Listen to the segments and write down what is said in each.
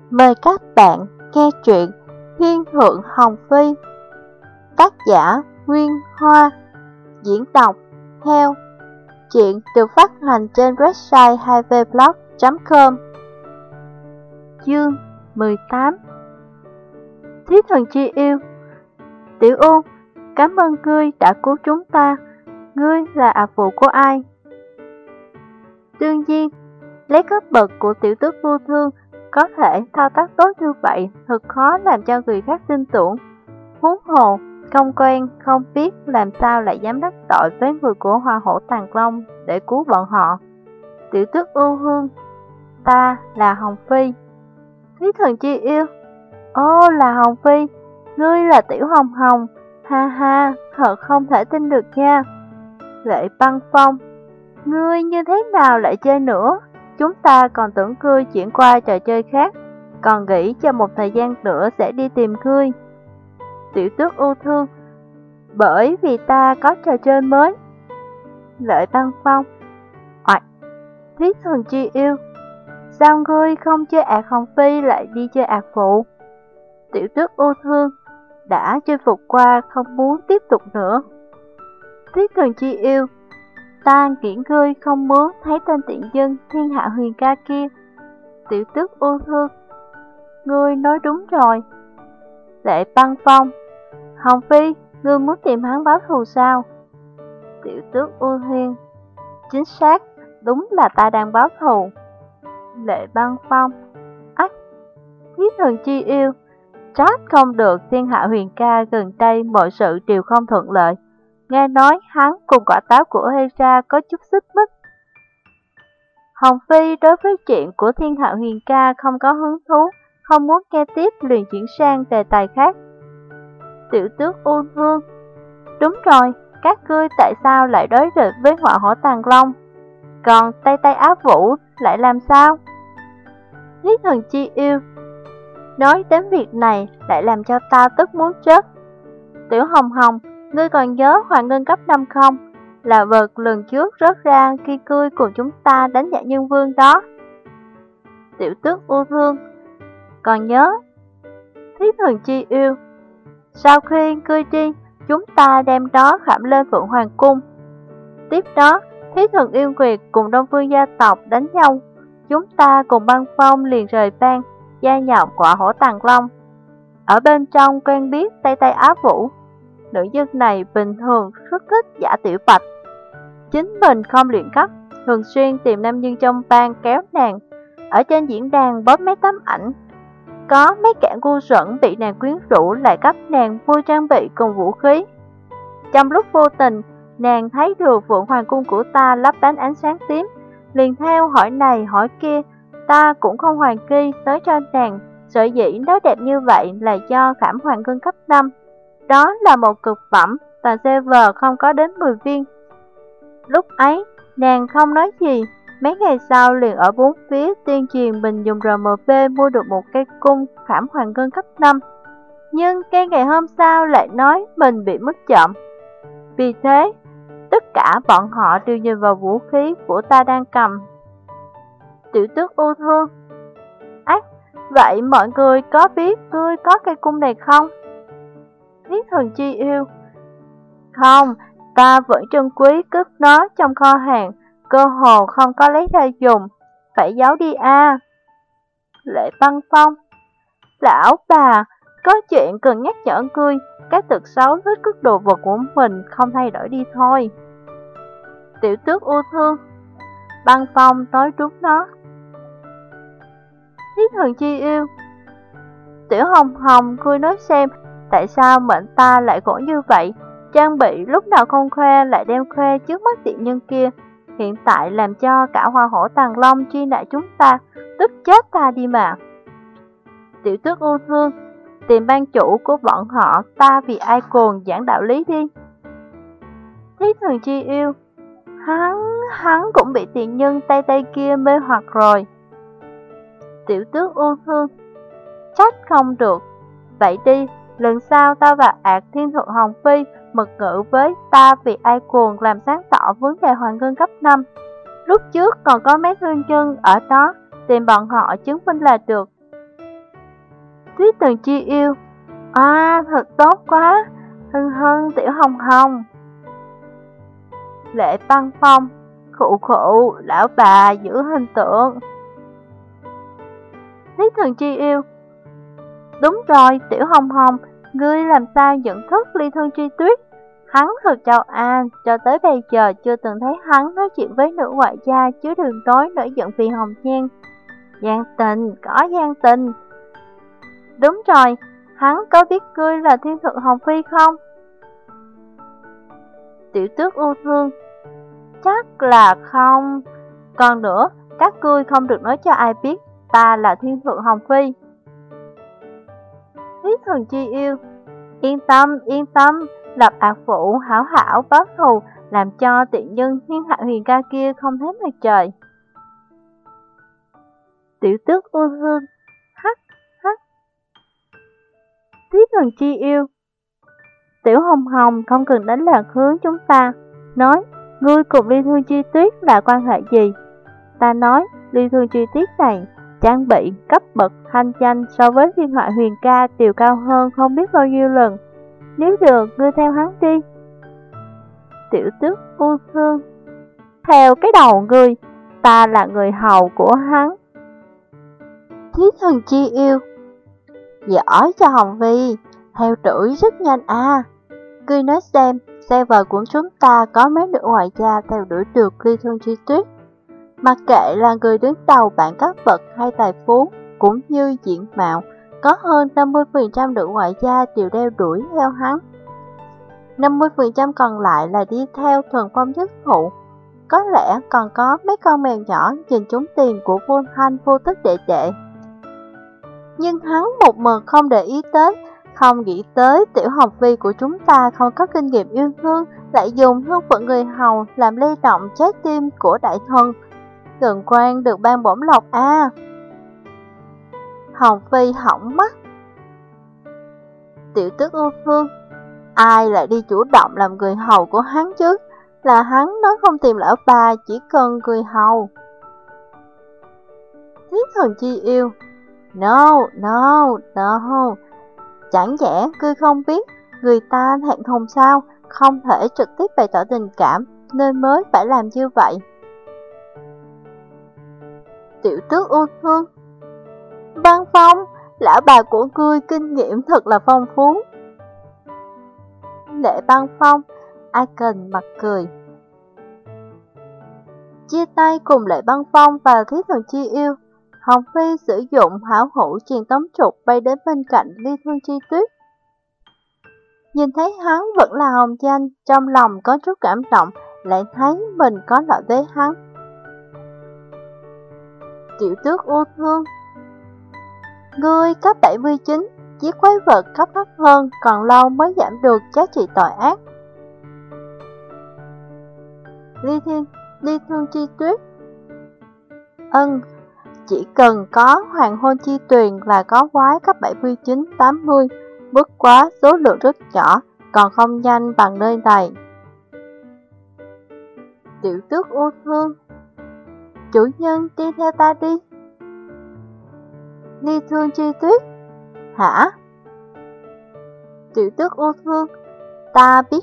Mời các bạn nghe truyện Thiên Thượng Hồng Phi. Tác giả Nguyên Hoa. Diễn đọc Heo. Truyện được phát hành trên website 2vblog.com. Chương 18. Thí thần chi yêu. Tiểu U, cảm ơn ngươi đã cứu chúng ta. Ngươi là phụ của ai? Đương nhiên, lấy cấp bậc của tiểu tước vô thương, có thể thao tác tốt như vậy thật khó làm cho người khác tin tưởng. Huống hồ, không quen, không biết làm sao lại dám đắc tội với người của Hoa Hổ Tàng Long để cứu bọn họ. Tiểu tước ưu hương, ta là Hồng Phi. Thí thần chi yêu, ô là Hồng Phi, ngươi là Tiểu Hồng Hồng, ha ha, thật không thể tin được nha. Lệ Băng Phong, ngươi như thế nào lại chơi nữa? Chúng ta còn tưởng ngươi chuyển qua trò chơi khác, còn nghĩ cho một thời gian nữa sẽ đi tìm ngươi. Tiểu tước ưu thương, bởi vì ta có trò chơi mới. Lợi Băng Phong, oạch, Thí thần chi yêu, sao ngươi không chơi ạt Hồng Phi lại đi chơi ạt phụ? Tiểu tước ưu thương, đã chinh phục qua không muốn tiếp tục nữa. Thí thần chi yêu, ta nghĩ ngươi không muốn thấy tên tiện dân thiên hạ huyền ca kia. Tiểu tước ưu thương, ngươi nói đúng rồi. Lệ Băng Phong, Hồng Phi, ngươi muốn tìm hắn báo thù sao? Tiểu tước ưu thiên, chính xác, đúng là ta đang báo thù. Lệ Băng Phong, ách, Thí thần chi yêu, trách không được thiên hạ huyền ca gần đây mọi sự đều không thuận lợi. Nghe nói hắn cùng quả táo của Hera có chút xích mích. Hồng Phi đối với chuyện của thiên hạ huyền ca không có hứng thú, không muốn nghe tiếp liền chuyển sang đề tài khác. Tiểu tước U Vương, đúng rồi, các ngươi tại sao lại đối địch với Hoa Hổ Tàng Long? Còn Tây Tây Á Vũ lại làm sao? Thí thần chi yêu, nói đến việc này lại làm cho ta tức muốn chết. Tiểu Hồng Hồng, ngươi còn nhớ Hoàng Ngân cấp 5 không? Là vật lần trước rớt ra khi ngươi cùng chúng ta đánh Dạ Nhân Vương đó. Tiểu tước U Thương, còn nhớ. Thí thần chi yêu, sau khi ngươi đi, chúng ta đem đó khảm lên Phượng Hoàng Cung. Tiếp đó, Thí thần Yêu Nguyệt cùng Đông Phương gia tộc đánh nhau. Chúng ta cùng Băng Phong liền rời bang, gia nhập Quả Hổ Tàng Long. Ở bên trong quen biết Tây Tây Á Vũ. Nữ nhân này bình thường rất thích giả tiểu bạch. Chính mình không luyện cấp, thường xuyên tìm nam nhân trong bang kéo nàng. Ở trên diễn đàn bóp mấy tấm ảnh. Có mấy kẻ ngu xuẩn bị nàng quyến rũ lại cấp nàng mua trang bị cùng vũ khí. Trong lúc vô tình, nàng thấy được Phượng Hoàng Cung của ta lấp lánh ánh sáng tím. Liền theo hỏi này hỏi kia, ta cũng không hoài nghi tới cho nàng. Sở dĩ nó đẹp như vậy là do khảm hoàng ngân cấp 5. Đó là một cực phẩm, toàn server không có đến 10 viên. Lúc ấy, nàng không nói gì, mấy ngày sau liền ở bốn phía tuyên truyền mình dùng RMP mua được một cây cung khảm hoàng ngân cấp 5. Nhưng cái ngày hôm sau lại nói mình bị mất trộm. Vì thế, tất cả bọn họ đều nhìn vào vũ khí của ta đang cầm. Tiểu tước U Thương, ác, vậy mọi người có biết ngươi có cây cung này không? Thí thần chi yêu, không, ta vẫn trân quý cất nó trong kho hàng, cơ hồ không có lấy ra dùng, phải giấu đi a. Lệ Băng Phong, lão bà, có chuyện cần nhắc nhở ngươi, cái tật xấu thích cất đồ vật của mình không thay đổi đi thôi. Tiểu tước U Thương, Băng Phong nói đúng nó. Thí thần chi yêu, Tiểu Hồng Hồng, ngươi nói xem, tại sao mệnh ta lại khổ như vậy? Trang bị lúc nào không khoe lại đem khoe trước mắt tiện nhân kia. Hiện tại làm cho cả Hoa Hổ Tàng Long truy nã chúng ta, tức chết ta đi mà. Tiểu tước U Thương, tìm ban chủ của bọn họ, ta vì ai cồn giảng đạo lý đi. Thí thần chi yêu, hắn cũng bị tiện nhân Tây Tây kia mê hoặc rồi. Tiểu tước U Thương, trách không được. Vậy đi, lần sau ta và ạt Thiên Thượng Hồng Phi mật ngữ với ta vì ai cuồng làm sáng tỏ vấn đề Hoàng Ngân cấp 5. Lúc trước còn có mấy thương nhân ở đó, tìm bọn họ chứng minh là được. Thúy Thần Chi Yêu: À, thật tốt quá, Hân Hân, Tiểu Hồng Hồng. Lệ Băng Phong: Khụ khụ, lão bà giữ hình tượng. Thúy Thần Chi Yêu: Đúng rồi, Tiểu Hồng Hồng, ngươi làm sao nhận thức Ly Thương Chi Tuyết? Hắn thật châu An, cho tới bây giờ chưa từng thấy hắn nói chuyện với nữ ngoại gia, chứ đừng nói nổi giận vì Hồng Nhan. Gian tình, có gian tình. Đúng rồi, hắn có biết ngươi là thiên thượng Hồng Phi không? Tiểu Tước U Thương: Chắc là không. Còn nữa, các ngươi không được nói cho ai biết ta là thiên thượng Hồng Phi. Thúy Thần Chi Yêu: Yên tâm, lập ạc phụ hảo hảo báo thù, làm cho tiện nhân thiên hạ huyền ca kia không thấy mặt trời. Tiểu Tước U Thương: Hắc hắc. Thúy Thần Chi Yêu: Tiểu Hồng Hồng không cần đánh lạc hướng chúng ta. Nói, ngươi cùng Ly Thương Chi Tuyết là quan hệ gì? Ta nói, Ly Thương Chi Tuyết này, trang bị, cấp bậc, thanh danh so với thiên hạ huyền ca đều cao hơn không biết bao nhiêu lần. Nếu được, ngươi theo hắn đi. Tiểu Tước U Thương: Theo cái đầu ngươi, ta là người hầu của hắn. Thúy Thần Chi Yêu: Giỏi cho Hồng Vi, theo đuổi rất nhanh à. Ngươi nói xem, xe vợ của chúng ta có mấy nữ ngoại gia theo đuổi được Ly Thương Chi Tuyết. Mặc kệ là người đứng đầu bảng cấp bậc hay tài phú, cũng như diện mạo, có hơn 50% nữ ngoại gia đều đeo đuổi theo hắn. 50% còn lại là đi theo thuần phong nhất thụ. Có lẽ còn có mấy con mèo nhỏ nhìn trúng tiền của vô thanh vô tức đệ đệ. Nhưng hắn một mực không để ý tới, không nghĩ tới Tiểu Hồng Vi của chúng ta không có kinh nghiệm yêu thương, lại dùng thân phận người hầu làm lay động trái tim của đại thần. Gần quan được ban bổng lộc à. Hồng Vi hỏng mắt. Tiểu Tước U Thương: Ai lại đi chủ động làm người hầu của hắn chứ? Là hắn nói không tìm lão bà, chỉ cần người hầu. Thúy Thần Chi Yêu: No. Chẳng nhẽ ngươi không biết người ta thẹn thùng sao, không thể trực tiếp bày tỏ tình cảm nên mới phải làm như vậy. Tiểu Tước U Thương: Băng Phong, lão bà của ngươi kinh nghiệm thật là phong phú. Lệ Băng Phong: Icon mặt cười. Chia tay cùng Lệ Băng Phong và Thúy Thần Chi Yêu, Hồng Phi sử dụng hảo hữu truyền tống trục bay đến bên cạnh Ly Thương Chi Tuyết. Nhìn thấy hắn vẫn là hồng danh, trong lòng có chút cảm động, lại thấy mình có lợi với hắn. Tiểu Tước U Thương: Ngươi cấp 79, chiếc quái vật cấp thấp hơn, còn lâu mới giảm được giá trị tội ác. Ly Thương Chi Tuyết: Chỉ cần có hoàng hôn chi tuyền là có quái cấp 79-80, bất quá số lượng rất nhỏ, còn không nhanh bằng nơi này. Tiểu Tước U Thương: Chủ nhân đi theo ta đi. Ly Thương Chi Tuyết: Hả? Tiểu Tước U Thương: Ta biết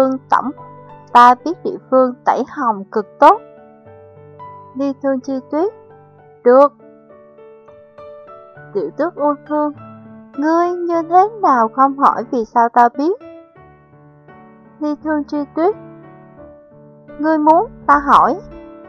địa phương tẩy hồng cực tốt. Ly Thương Chi Tuyết: Được. Tiểu Tước U Thương: Ngươi như thế nào không hỏi vì sao ta biết? Ly Thương Chi Tuyết: Ngươi muốn ta hỏi?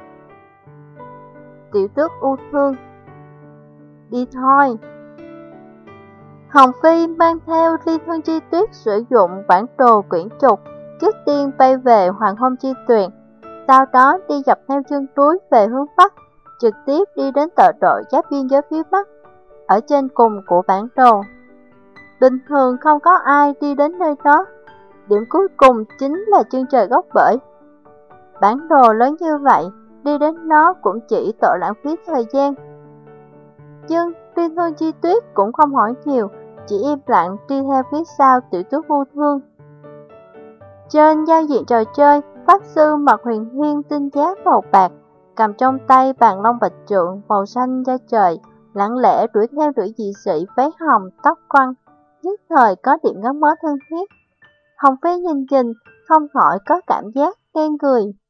Tiểu Tước U Thương: Đi thôi. Hồng Phi mang theo Ly Thương Chi Tuyết sử dụng bản đồ quyển trục, trước tiên bay về Hoàng Hôn Chi Tuyền, sau đó đi dọc theo chân núi về hướng Bắc, trực tiếp đi đến tọa độ giáp biên giới phía Bắc, ở trên cùng của bản đồ. Bình thường không có ai đi đến nơi đó, điểm cuối cùng chính là chân trời góc bể. Bản đồ lớn như vậy, đi đến nó cũng chỉ tội lãng phí thời gian. Nhưng Ly Thương Chi Tuyết cũng không hỏi nhiều, chỉ im lặng đi theo phía sau Tiểu Tước U Thương. Trên giao diện trò chơi, Pháp Sư mặc huyền thiên tinh giáp màu bạc, cầm trong tay bàn long bạch trượng màu xanh da trời, lặng lẽ đuổi theo nữ dị sĩ váy hồng tóc quăn, nhất thời có điểm gắn bó thân thiết. Hồng Phi nhìn không khỏi có cảm giác ghen cười.